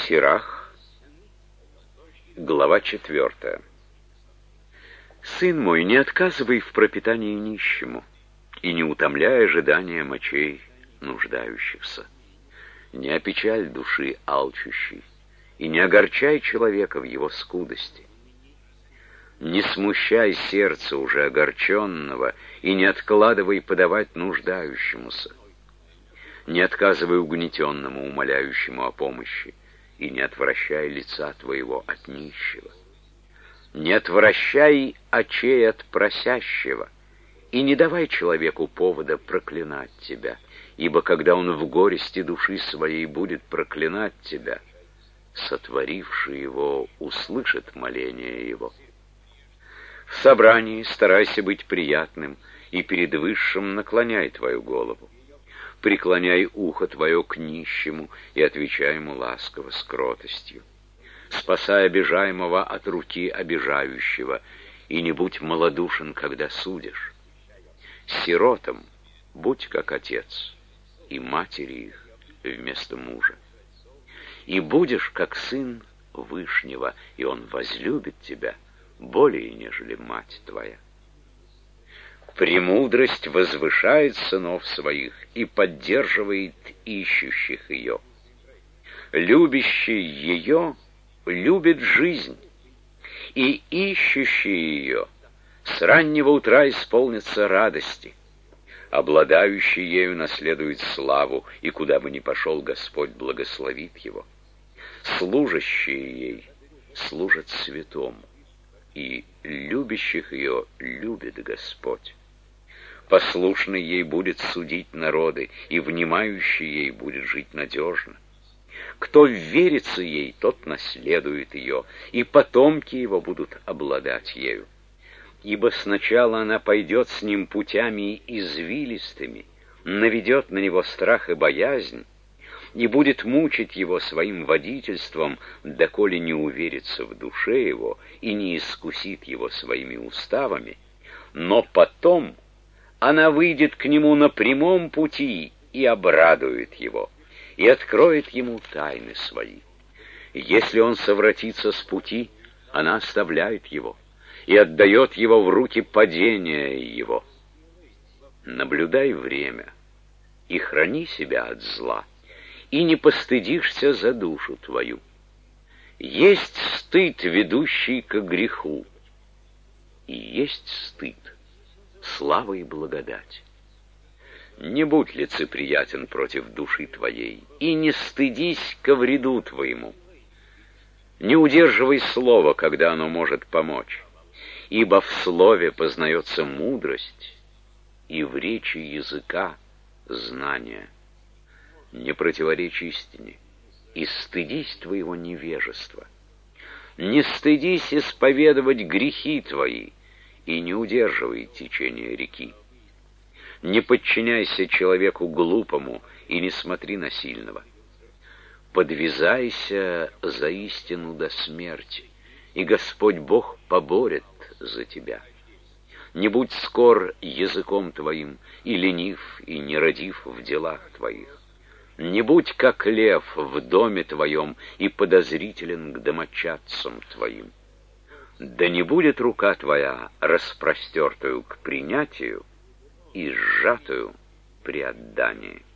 Сирах, глава 4. Сын мой, не отказывай в пропитании нищему, и не утомляй ожидания мочей нуждающихся. Не опечаль души алчущей, и не огорчай человека в его скудости. Не смущай сердца уже огорченного, и не откладывай подавать нуждающемуся. Не отказывай угнетенному, умоляющему о помощи, и не отвращай лица твоего от нищего. Не отвращай очей от просящего, и не давай человеку повода проклинать тебя, ибо когда он в горести души своей будет проклинать тебя, сотворивший его услышит моление его. В собрании старайся быть приятным, и перед Высшим наклоняй твою голову. Преклоняй ухо твое к нищему и отвечай ему ласково с кротостью. Спасай обижаемого от руки обижающего, и не будь малодушен, когда судишь. Сиротам будь как отец, и матери их вместо мужа. И будешь как сын Вышнего, и он возлюбит тебя более, нежели мать твоя. Премудрость возвышает сынов своих и поддерживает ищущих ее. Любящий ее любит жизнь, и ищущий ее с раннего утра исполнится радости. Обладающий ею наследует славу, и куда бы ни пошел, Господь благословит его. Служащие ей служат святому, и любящих ее любит Господь. Послушный ей будет судить народы, и внимающий ей будет жить надежно. Кто верится ей, тот наследует ее, и потомки его будут обладать ею. Ибо сначала она пойдет с ним путями извилистыми, наведет на него страх и боязнь, и будет мучить его своим водительством, доколе не уверится в душе его и не искусит его своими уставами, но потом она выйдет к нему на прямом пути и обрадует его, и откроет ему тайны свои. Если он совратится с пути, она оставляет его и отдает его в руки падения его. Наблюдай время и храни себя от зла, и не постыдишься за душу твою. Есть стыд, ведущий к греху, и есть стыд, слава и благодать. Не будь лицеприятен против души твоей, и не стыдись ко вреду твоему. Не удерживай слова, когда оно может помочь, ибо в слове познается мудрость, и в речи языка знание. Не противоречь истине, и стыдись твоего невежества. Не стыдись исповедовать грехи твои, и не удерживай течение реки. Не подчиняйся человеку глупому, и не смотри на сильного. Подвязайся за истину до смерти, и Господь Бог поборет за тебя. Не будь скор языком твоим, и ленив, и нерадив в делах твоих. Не будь как лев в доме твоем, и подозрителен к домочадцам твоим. Да не будет рука твоя распростертую к принятию и сжатую при отдании.